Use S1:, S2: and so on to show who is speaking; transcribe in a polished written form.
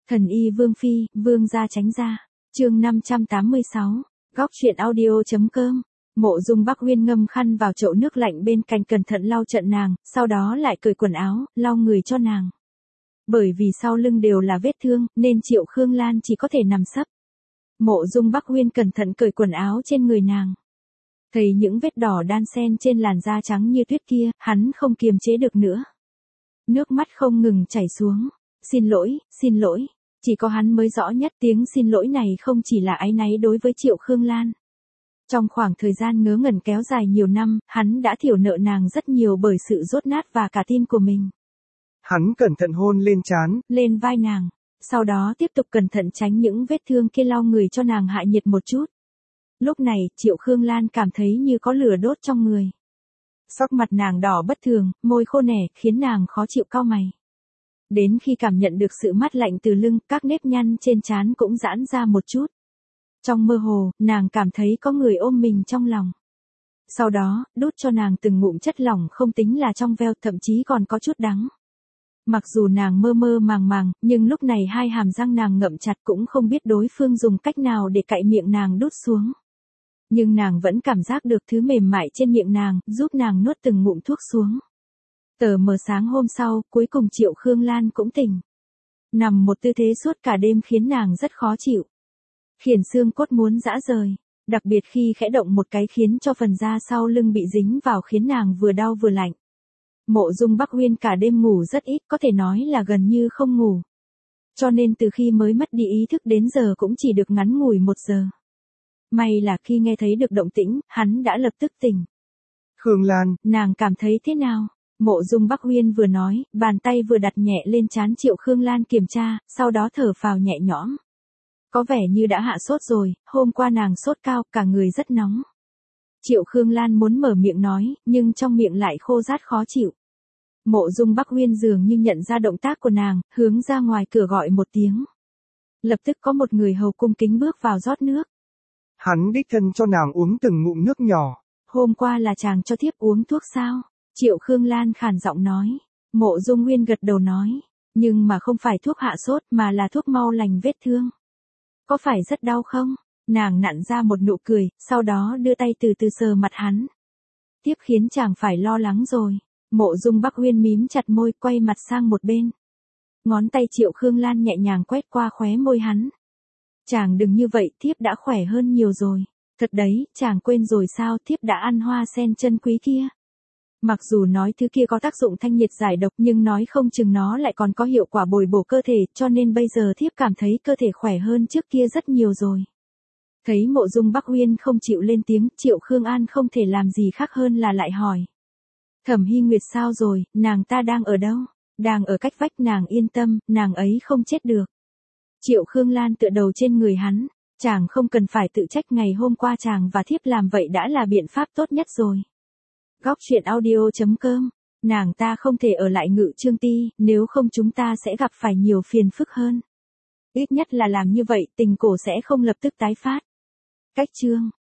S1: Thần y Vương Phi, Vương gia tránh ra. Chương 586. Góc truyện audio.com. Mộ Dung Bắc Uyên ngâm khăn vào chậu nước lạnh bên cạnh cẩn thận lau trận nàng, sau đó lại cởi quần áo, lau người cho nàng. Bởi vì sau lưng đều là vết thương, nên Triệu Khương Lan chỉ có thể nằm sấp. Mộ Dung Bắc Uyên cẩn thận cởi quần áo trên người nàng. Thấy những vết đỏ đan xen trên làn da trắng như tuyết kia, hắn không kiềm chế được nữa. Nước mắt không ngừng chảy xuống. Xin lỗi. Chỉ có hắn mới rõ nhất tiếng xin lỗi này không chỉ là áy náy đối với Triệu Khương Lan. Trong khoảng thời gian ngớ ngẩn kéo dài nhiều năm, hắn đã thiểu nợ nàng rất nhiều bởi sự dốt nát và cả tim của mình.
S2: Hắn cẩn thận hôn lên trán,
S1: lên vai nàng. Sau đó tiếp tục cẩn thận tránh những vết thương kia lau người cho nàng hạ nhiệt một chút. Lúc này, Triệu Khương Lan cảm thấy như có lửa đốt trong người. Sắc mặt nàng đỏ bất thường, môi khô nẻ, khiến nàng khó chịu cau mày. Đến khi cảm nhận được sự mát lạnh từ lưng, các nếp nhăn trên trán cũng giãn ra một chút. Trong mơ hồ, nàng cảm thấy có người ôm mình trong lòng. Sau đó, đút cho nàng từng ngụm chất lỏng không tính là trong veo, thậm chí còn có chút đắng. Mặc dù nàng mơ mơ màng, nhưng lúc này hai hàm răng nàng ngậm chặt cũng không biết đối phương dùng cách nào để cạy miệng nàng đút xuống. Nhưng nàng vẫn cảm giác được thứ mềm mại trên miệng nàng, giúp nàng nuốt từng ngụm thuốc xuống. Tờ mờ sáng hôm sau, cuối cùng Triệu Khương Lan cũng tỉnh. Nằm một tư thế suốt cả đêm khiến nàng rất khó chịu. Khiển xương cốt muốn giã rời. Đặc biệt khi khẽ động một cái khiến cho phần da sau lưng bị dính vào khiến nàng vừa đau vừa lạnh. Mộ Dung Bắc Uyên cả đêm ngủ rất ít, có thể nói là gần như không ngủ. Cho nên từ khi mới mất đi ý thức đến giờ cũng chỉ được ngắn ngủi 1 giờ. May là khi nghe thấy được động tĩnh, hắn đã lập tức tỉnh.
S2: Khương Lan,
S1: nàng cảm thấy thế nào? Mộ Dung Bắc Uyên vừa nói, bàn tay vừa đặt nhẹ lên trán Triệu Khương Lan kiểm tra, sau đó thở phào nhẹ nhõm. Có vẻ như đã hạ sốt rồi, hôm qua nàng sốt cao, cả người rất nóng. Triệu Khương Lan muốn mở miệng nói, nhưng trong miệng lại khô rát khó chịu. Mộ Dung Bắc Uyên dường như nhận ra động tác của nàng, hướng ra ngoài cửa gọi một tiếng. Lập tức có một người hầu cung kính bước vào rót nước.
S2: Hắn đích thân cho nàng uống từng ngụm nước nhỏ.
S1: Hôm qua là chàng cho thiếp uống thuốc sao? Triệu Khương Lan khàn giọng nói. Mộ Dung Nguyên gật đầu nói. Nhưng mà không phải thuốc hạ sốt mà là thuốc mau lành vết thương. Có phải rất đau không? Nàng nặn ra một nụ cười, sau đó đưa tay từ từ sờ mặt hắn. Tiếp khiến chàng phải lo lắng rồi. Mộ Dung Bắc Uyên mím chặt môi, quay mặt sang một bên. Ngón tay Triệu Khương Lan nhẹ nhàng quét qua khóe môi hắn. Chàng đừng như vậy, thiếp đã khỏe hơn nhiều rồi. Thật đấy, chàng quên rồi sao, thiếp đã ăn hoa sen chân quý kia. Mặc dù nói thứ kia có tác dụng thanh nhiệt giải độc nhưng nói không chừng nó lại còn có hiệu quả bồi bổ cơ thể, cho nên bây giờ thiếp cảm thấy cơ thể khỏe hơn trước kia rất nhiều rồi. Thấy Mộ Dung Bắc Uyên không chịu lên tiếng, Triệu Khương An không thể làm gì khác hơn là lại hỏi. Thẩm Hy Nguyệt sao rồi, nàng ta đang ở đâu? Đang ở cách vách, nàng yên tâm, nàng ấy không chết được. Triệu Khương Lan tựa đầu trên người hắn, chàng không cần phải tự trách, ngày hôm qua chàng và thiếp làm vậy đã là biện pháp tốt nhất rồi. Góc truyện audio.com. Nàng ta không thể ở lại Ngự Chương Ti, nếu không chúng ta sẽ gặp phải nhiều phiền phức hơn. Ít nhất là làm như vậy tình cổ sẽ không lập tức tái phát. Cách chương